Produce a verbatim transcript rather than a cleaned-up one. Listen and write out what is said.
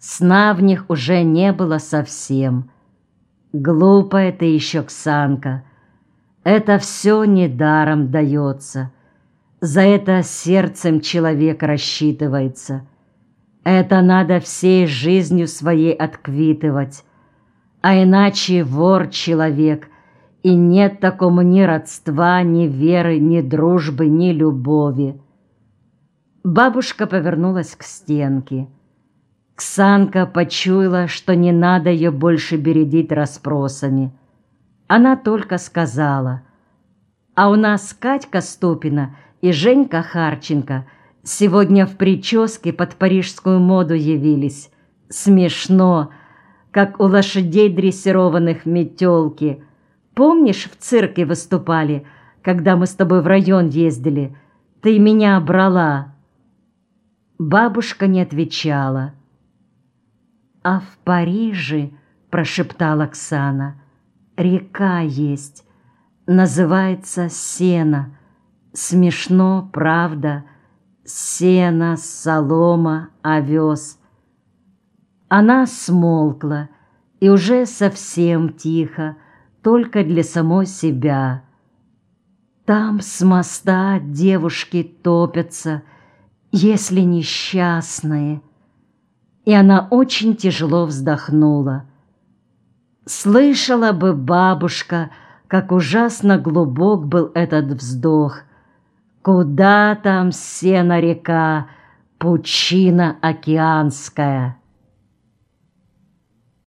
Сна в них уже не было совсем. Глупая ты еще, Ксанка. Это все недаром дается. За это сердцем человек рассчитывается. Это надо всей жизнью своей отквитывать. А иначе вор человек, и нет такому ни родства, ни веры, ни дружбы, ни любови. Бабушка повернулась к стенке. Ксанка почуяла, что не надо ее больше бередить расспросами. Она только сказала: «А у нас Катька Ступина и Женька Харченко сегодня в прическе под парижскую моду явились. Смешно, как у лошадей дрессированных метелки. Помнишь, в цирке выступали, когда мы с тобой в район ездили? Ты меня брала». Бабушка не отвечала. «А в Париже, — прошептала Оксана, — река есть, называется Сена. Смешно, правда? Сена, солома, овес». Она смолкла, и уже совсем тихо, только для самой себя. «Там с моста девушки топятся, если несчастные». И она очень тяжело вздохнула. Слышала бы бабушка, как ужасно глубок был этот вздох. Куда там Сена река, пучина океанская?